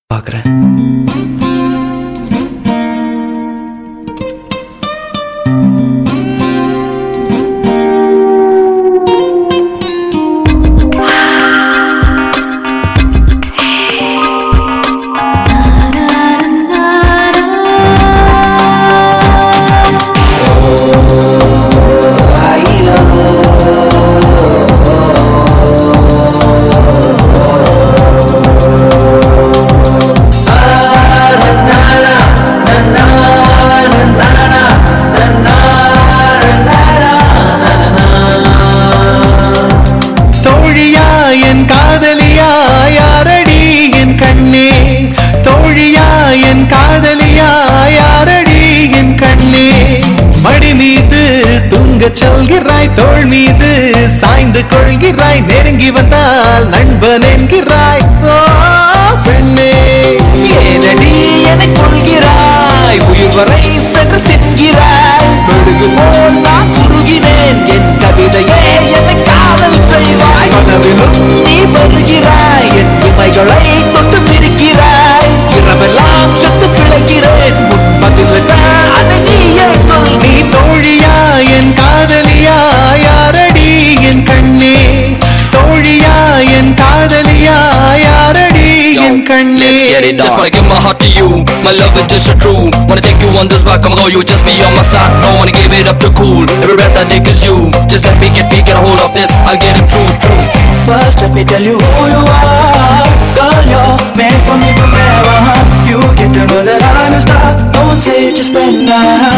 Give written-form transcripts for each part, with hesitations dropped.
பார்க்குறேன். சொல்கிறாய் தோள் மீது சாய்ந்து கொள்கிறாய், நெருங்கி வந்தால் நண்பன் என்கிறாய். பெண்ணே ஏனடி என்னை கொள்கிறாய், உயிர் வரை சென்று தின்கிறாய். மெழுகு போல் நான் உருகினேன், என் கவிதையே என்னை காதல் செய்வாய். கனவிலும் நீ வருகிறாய், என் இமைகளை தொட்டு பிரிக்கிறாய். இரவெல்லாம் செத்து பிழைக்கிறேன், பதிலுக்கு அதை நீயே சொல். நீ தோழியா என் காதலியா, யாரடி என் கண்ணே? தோழியா என் காதலியா, யாரடி என் கண்ணே? Just wanna give my heart to you, my love is just so true. Wanna take you on this ride, come on, you just be on my side. Don't wanna give it up too cool, every breath I take is you. Just let me get a hold of this, I'll get it true. First let me tell you who you are, girl, you're made for me forever. You get to know that I'm a star, don't say it just then now.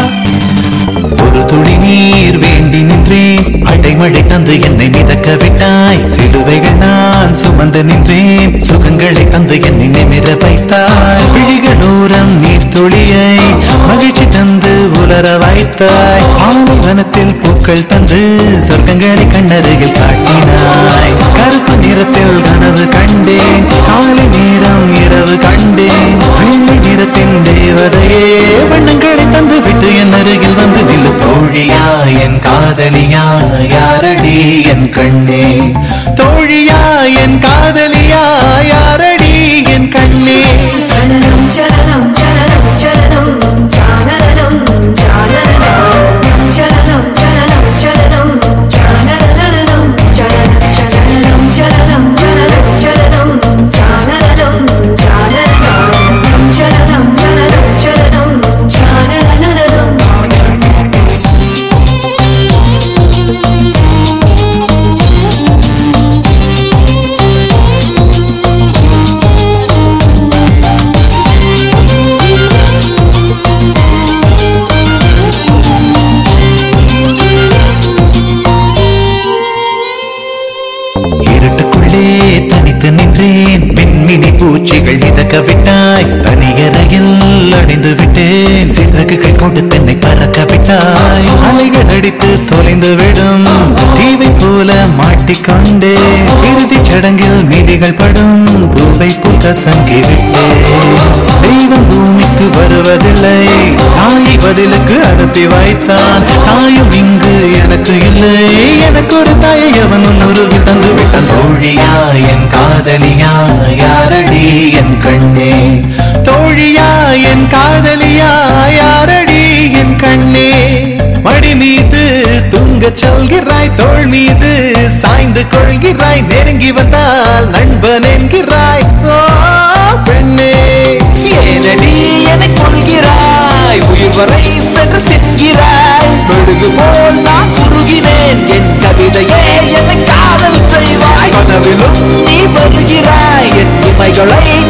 ஒரு துளி நீர் வேண்டி நின்றேன், அடைமழை தந்து என்னை மிதக்க விட்டாய். சிலுவைகள் நான் சுமந்து நின்றேன், சுகங்களை தந்து என்னை நிமிர வைத்தாய். விழிகளோரம் நீர் துளியை மகிழ்ச்சி தந்து உலர வைத்தாய். ஆலவனத்தில் பூக்கள் தந்து சொர்க்கங்களை கண்ணருகில் காட்டினாய். கருப்பு நிறத்தில் கனவு கண்டேன், காலை நேரம் இரவு கண்டேன். வெள்ளை நிறத்தின் தேவதையே வண்ணங்களை தந்து விட்டு என் அருகில் வந்து நில்லு. தோழியா என் காதலியா, யாரடி என் கண்ணே? தோழியா என் காதலியா, யாரடி என் கண்ணே? சரணம் சரணம் சரணம் சரணம் சரணம் சரணம் சரணம் சரணம் சரணம் சரணம் சரணம் சரணம் சரணம் சரணம் சரணம் சரணம் சரணம் சரணம் சரணம். இருட்டுக்குள்ளே தனித்து நின்றேன், பெண்மினி பூச்சிகள் மிதக்க விட்டாய். தனியறையில் அடைந்து விட்டேன், சிறகுகள் கொண்டு தன்னை பறக்க விட்டாய். அலைகள் அடித்து தொலைந்து விடும் தீவை போல மாட்டிக்கொண்டே. இறுதி சடங்கில் மீதிகள் படும் பூவை போல் கசங்கி விட்டேன். தெய்வம் பூமிக்கு வருவதில்லை, தாயை பதிலுக்கு அனுப்பி வைத்தான். தாயும் இங்கு எனக்கு இல்லை, எனக்கு ஒரு தாயை அவன் உருவில் தந்து விட்டான். தோழியா என் காதலியா, யாரடி என் கண்ணே? தோழியா என் காதலியா, யாரடி என் கண்ணே? மடி மீது தூங்க சொல்கிறாய், தோள் மீது சாய்ந்து கொள்கிறாய். நெருங்கி வந்தால் நண்பன் என்கிறாய். பெண்ணே ஏனடி என்னை கொள்கிறாய், உயிர் வரை சென்று தின்கிறாய். மெழுகு போல் நான் உருகினேன், என் கவிதையே என்னை காதல் செய்வாய். கனவிலும் நீ வருகிறாய், என் இமைகளை